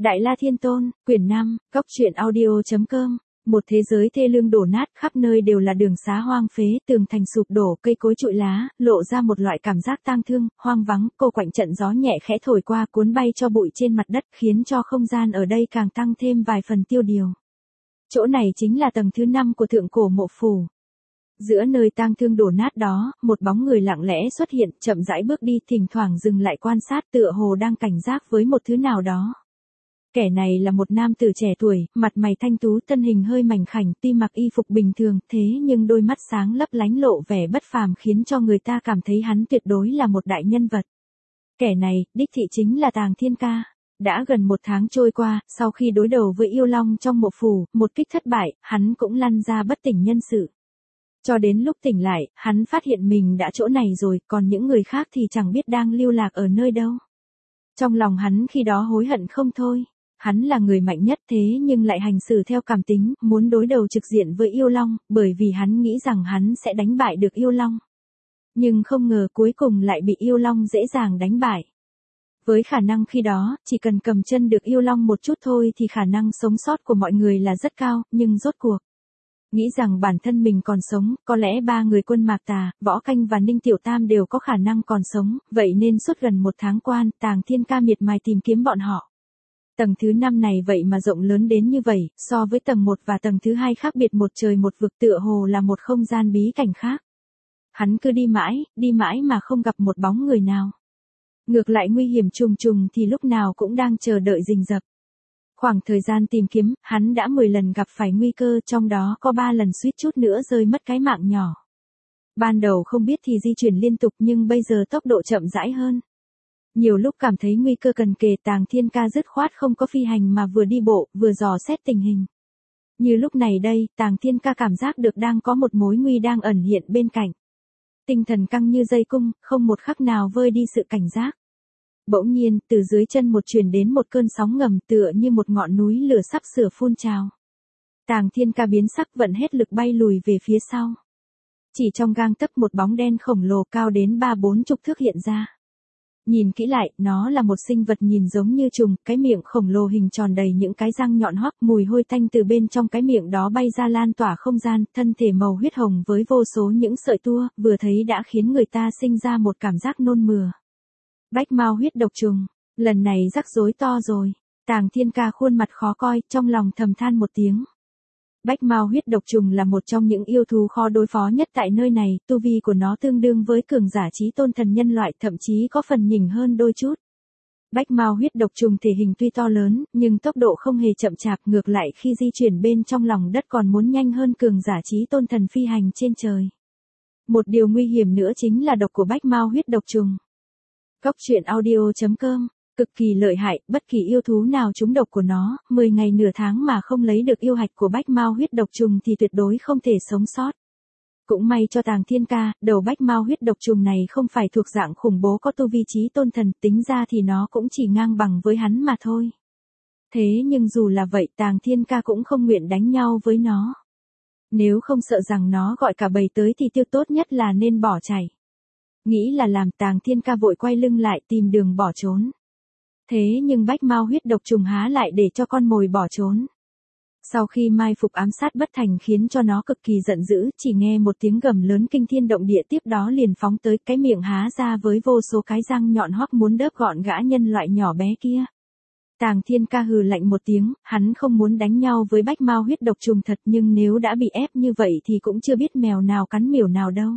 Đại La Thiên Tôn, quyển 5, Cốc truyện audio.com. Một thế giới thê lương đổ nát, khắp nơi đều là đường xá hoang phế, tường thành sụp đổ, cây cối trụi lá, lộ ra một loại cảm giác tang thương, hoang vắng, cô quạnh trận gió nhẹ khẽ thổi qua cuốn bay cho bụi trên mặt đất, khiến cho không gian ở đây càng tăng thêm vài phần tiêu điều. Chỗ này chính là tầng thứ 5 của thượng cổ mộ phủ. Giữa nơi tang thương đổ nát đó, một bóng người lặng lẽ xuất hiện, chậm rãi bước đi, thỉnh thoảng dừng lại quan sát, tựa hồ đang cảnh giác với một thứ nào đó. Kẻ này là một nam tử trẻ tuổi, mặt mày thanh tú, thân hình hơi mảnh khảnh, tuy mặc y phục bình thường, thế nhưng đôi mắt sáng lấp lánh lộ vẻ bất phàm khiến cho người ta cảm thấy hắn tuyệt đối là một đại nhân vật. Kẻ này, đích thị chính là Tàng Thiên Ca. Đã gần 1 tháng trôi qua, sau khi đối đầu với yêu long trong mộ phủ, một kích thất bại, hắn cũng lăn ra bất tỉnh nhân sự. Cho đến lúc tỉnh lại, hắn phát hiện mình đã chỗ này rồi, còn những người khác thì chẳng biết đang lưu lạc ở nơi đâu. Trong lòng hắn khi đó hối hận không thôi. Hắn là người mạnh nhất thế nhưng lại hành xử theo cảm tính, muốn đối đầu trực diện với yêu long, bởi vì hắn nghĩ rằng hắn sẽ đánh bại được yêu long. Nhưng không ngờ cuối cùng lại bị yêu long dễ dàng đánh bại. Với khả năng khi đó, chỉ cần cầm chân được yêu long một chút thôi thì khả năng sống sót của mọi người là rất cao, nhưng rốt cuộc. Nghĩ rằng bản thân mình còn sống, có lẽ 3 người Quân Mạc Tà, Võ Canh và Ninh Tiểu Tam đều có khả năng còn sống, vậy nên suốt gần 1 tháng qua, Tàng Thiên Ca miệt mài tìm kiếm bọn họ. Tầng thứ 5 này vậy mà rộng lớn đến như vậy, so với tầng 1 và tầng thứ 2 khác biệt một trời một vực, tựa hồ là một không gian bí cảnh khác. Hắn cứ đi mãi mà không gặp một bóng người nào. Ngược lại nguy hiểm trùng trùng thì lúc nào cũng đang chờ đợi rình rập. Khoảng thời gian tìm kiếm, hắn đã 10 lần gặp phải nguy cơ, trong đó có 3 lần suýt chút nữa rơi mất cái mạng nhỏ. Ban đầu không biết thì di chuyển liên tục nhưng bây giờ tốc độ chậm rãi hơn. Nhiều lúc cảm thấy nguy cơ cần kề, Tàng Thiên Ca dứt khoát không có phi hành mà vừa đi bộ, vừa dò xét tình hình. Như lúc này đây, Tàng Thiên Ca cảm giác được đang có một mối nguy đang ẩn hiện bên cạnh. Tinh thần căng như dây cung, không một khắc nào vơi đi sự cảnh giác. Bỗng nhiên, từ dưới chân truyền đến một cơn sóng ngầm tựa như một ngọn núi lửa sắp sửa phun trào. Tàng Thiên Ca biến sắc vận hết lực bay lùi về phía sau. Chỉ trong gang tấc một bóng đen khổng lồ cao đến 30-40 thước hiện ra. Nhìn kỹ lại, nó là một sinh vật nhìn giống như trùng, cái miệng khổng lồ hình tròn đầy những cái răng nhọn hoắt, mùi hôi tanh từ bên trong cái miệng đó bay ra lan tỏa không gian, thân thể màu huyết hồng với vô số những sợi tua, vừa thấy đã khiến người ta sinh ra một cảm giác nôn mửa. Bách Mao huyết độc trùng, lần này rắc rối to rồi. Tàng Thiên Ca khuôn mặt khó coi, trong lòng thầm than một tiếng. Bách Mao huyết độc trùng là một trong những yêu thú khó đối phó nhất tại nơi này, tu vi của nó tương đương với cường giả chí tôn thần nhân loại, thậm chí có phần nhỉnh hơn đôi chút. Bách Mao huyết độc trùng thể hình tuy to lớn, nhưng tốc độ không hề chậm chạp, ngược lại khi di chuyển bên trong lòng đất còn muốn nhanh hơn cường giả chí tôn thần phi hành trên trời. Một điều nguy hiểm nữa chính là độc của Bách Mao huyết độc trùng. Cốc truyện audio.com, cực kỳ lợi hại, bất kỳ yêu thú nào trúng độc của nó, 10 ngày nửa tháng mà không lấy được yêu hạch của Bách Mao huyết độc trùng thì tuyệt đối không thể sống sót. Cũng may cho Tàng Thiên Ca, đầu Bách Mao huyết độc trùng này không phải thuộc dạng khủng bố có tu vi chí tôn thần, tính ra thì nó cũng chỉ ngang bằng với hắn mà thôi. Thế nhưng dù là vậy, Tàng Thiên Ca cũng không nguyện đánh nhau với nó. Nếu không sợ rằng nó gọi cả bầy tới thì tiêu tốt nhất là nên bỏ chạy. Nghĩ là làm, Tàng Thiên Ca vội quay lưng lại tìm đường bỏ trốn. Thế nhưng Bách Mao huyết độc trùng há lại để cho con mồi bỏ trốn. Sau khi mai phục ám sát bất thành khiến cho nó cực kỳ giận dữ, chỉ nghe một tiếng gầm lớn kinh thiên động địa tiếp đó liền phóng tới, cái miệng há ra với vô số cái răng nhọn hoắt muốn đớp gọn gã nhân loại nhỏ bé kia. Tàng Thiên Ca hừ lạnh một tiếng, hắn không muốn đánh nhau với Bách Mao huyết độc trùng thật, nhưng nếu đã bị ép như vậy thì cũng chưa biết mèo nào cắn miểu nào đâu.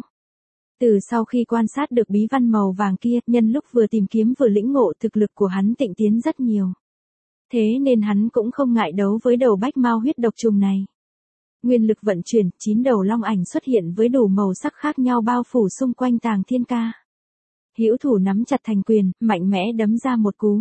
Từ sau khi quan sát được bí văn màu vàng kia, nhân lúc vừa tìm kiếm vừa lĩnh ngộ, thực lực của hắn tịnh tiến rất nhiều. Thế nên hắn cũng không ngại đấu với đầu Bách Mao huyết độc trùng này. Nguyên lực vận chuyển, 9 đầu long ảnh xuất hiện với đủ màu sắc khác nhau bao phủ xung quanh Tàng Thiên Ca. Hữu thủ nắm chặt thành quyền, mạnh mẽ đấm ra một cú.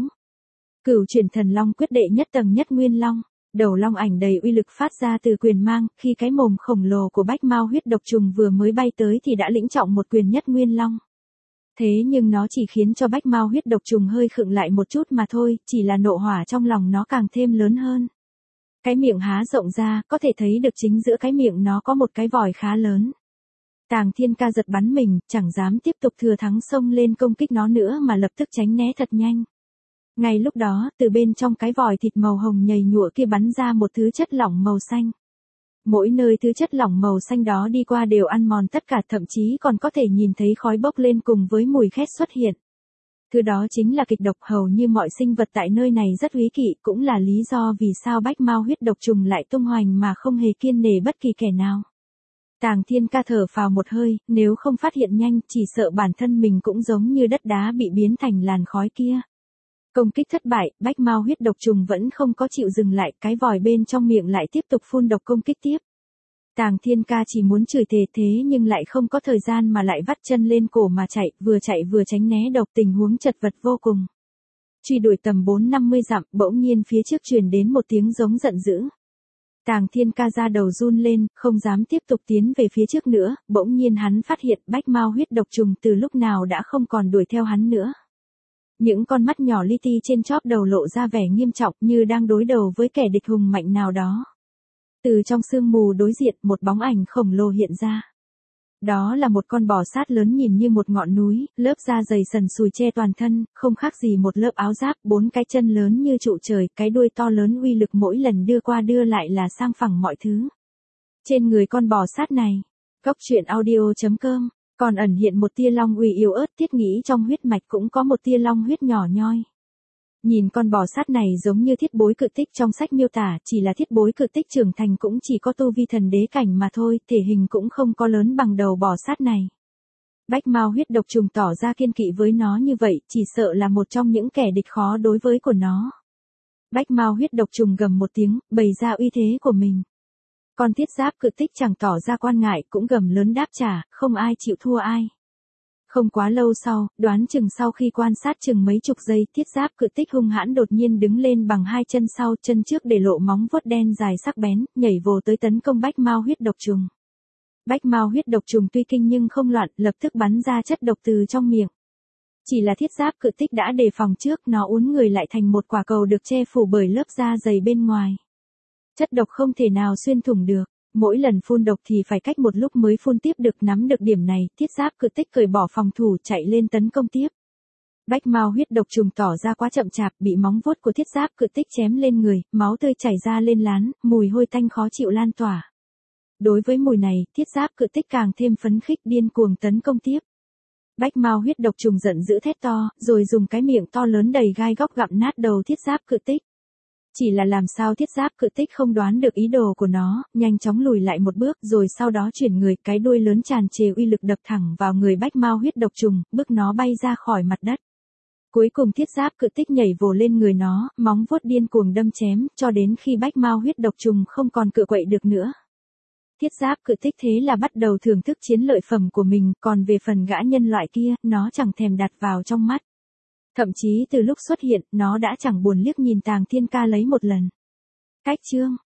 Cửu chuyển thần long quyết đệ nhất tầng nhất nguyên long. Đầu long ảnh đầy uy lực phát ra từ quyền mang, khi cái mồm khổng lồ của Bách Mao huyết độc trùng vừa mới bay tới thì đã lĩnh trọng một quyền nhất nguyên long. Thế nhưng nó chỉ khiến cho Bách Mao huyết độc trùng hơi khựng lại một chút mà thôi, chỉ là nộ hỏa trong lòng nó càng thêm lớn hơn. Cái miệng há rộng ra, có thể thấy được chính giữa cái miệng nó có một cái vòi khá lớn. Tàng Thiên Ca giật bắn mình, chẳng dám tiếp tục thừa thắng xông lên công kích nó nữa mà lập tức tránh né thật nhanh. Ngay lúc đó, từ bên trong cái vòi thịt màu hồng nhầy nhụa kia bắn ra một thứ chất lỏng màu xanh. Mỗi nơi thứ chất lỏng màu xanh đó đi qua đều ăn mòn tất cả, thậm chí còn có thể nhìn thấy khói bốc lên cùng với mùi khét xuất hiện. Thứ đó chính là kịch độc, hầu như mọi sinh vật tại nơi này rất úy kỵ, cũng là lý do vì sao bách mao huyết độc trùng lại tung hoành mà không hề kiêng nể bất kỳ kẻ nào. Tàng Thiên Ca thở phào một hơi, nếu không phát hiện nhanh, chỉ sợ bản thân mình cũng giống như đất đá bị biến thành làn khói kia. Công kích thất bại, bách mao huyết độc trùng vẫn không có chịu dừng lại, cái vòi bên trong miệng lại tiếp tục phun độc công kích tiếp. Tàng Thiên Ca chỉ muốn chửi thề thế nhưng lại không có thời gian mà lại vắt chân lên cổ mà chạy vừa tránh né độc, tình huống chật vật vô cùng. Truy đuổi tầm 4-50 dặm, bỗng nhiên phía trước truyền đến một tiếng giống giận dữ. Tàng Thiên Ca ra đầu run lên, không dám tiếp tục tiến về phía trước nữa, bỗng nhiên hắn phát hiện bách mao huyết độc trùng từ lúc nào đã không còn đuổi theo hắn nữa. Những con mắt nhỏ li ti trên chóp đầu lộ ra vẻ nghiêm trọng như đang đối đầu với kẻ địch hùng mạnh nào đó. Từ trong sương mù đối diện, một bóng ảnh khổng lồ hiện ra. Đó là một con bò sát lớn nhìn như một ngọn núi, lớp da dày sần sùi che toàn thân, không khác gì một lớp áo giáp, 4 cái chân lớn như trụ trời, cái đuôi to lớn uy lực mỗi lần đưa qua đưa lại là sang phẳng mọi thứ. Trên người con bò sát này, Cốc Truyện Audio.com, còn ẩn hiện một tia long uy yếu ớt, thiết nghĩ trong huyết mạch cũng có một tia long huyết nhỏ nhoi. Nhìn con bò sát này giống như thiết bối cự tích trong sách miêu tả, chỉ là thiết bối cự tích trưởng thành cũng chỉ có tu vi thần đế cảnh mà thôi, thể hình cũng không có lớn bằng đầu bò sát này. Bách mao huyết độc trùng tỏ ra kiên kỵ với nó như vậy, chỉ sợ là một trong những kẻ địch khó đối với của nó. Bách mao huyết độc trùng gầm một tiếng, bày ra uy thế của mình. Con thiết giáp cự tích chẳng tỏ ra quan ngại, cũng gầm lớn đáp trả, không ai chịu thua ai. Không quá lâu sau, đoán chừng sau khi quan sát chừng mấy chục giây, thiết giáp cự tích hung hãn đột nhiên đứng lên bằng hai chân sau, chân trước để lộ móng vuốt đen dài sắc bén, nhảy vồ tới tấn công bách mao huyết độc trùng. Bách mao huyết độc trùng tuy kinh nhưng không loạn, lập tức bắn ra chất độc từ trong miệng. Chỉ là thiết giáp cự tích đã đề phòng trước, nó uốn người lại thành một quả cầu được che phủ bởi lớp da dày bên ngoài. Chất độc không thể nào xuyên thủng được. Mỗi lần phun độc thì phải cách một lúc mới phun tiếp được, nắm được điểm này, thiết giáp cự tích cởi bỏ phòng thủ chạy lên tấn công tiếp. Bách mao huyết độc trùng tỏ ra quá chậm chạp, bị móng vuốt của thiết giáp cự tích chém lên người, máu tươi chảy ra lên lán, mùi hôi tanh khó chịu lan tỏa. Đối với mùi này, thiết giáp cự tích càng thêm phấn khích điên cuồng tấn công tiếp. Bách mao huyết độc trùng giận dữ thét to, rồi dùng cái miệng to lớn đầy gai góc gặm nát đầu thiết giáp cự tích. Chỉ là làm sao thiết giáp cự tích không đoán được ý đồ của nó, nhanh chóng lùi lại một bước rồi sau đó chuyển người, cái đuôi lớn tràn trề uy lực đập thẳng vào người bách mao huyết độc trùng, bước nó bay ra khỏi mặt đất. Cuối cùng thiết giáp cự tích nhảy vồ lên người nó, móng vuốt điên cuồng đâm chém, cho đến khi bách mao huyết độc trùng không còn cựa quậy được nữa. Thiết giáp cự tích thế là bắt đầu thưởng thức chiến lợi phẩm của mình, còn về phần gã nhân loại kia, nó chẳng thèm đặt vào trong mắt. Thậm chí từ lúc xuất hiện, nó đã chẳng buồn liếc nhìn Tàng Thiên Ca lấy một lần. Cách chương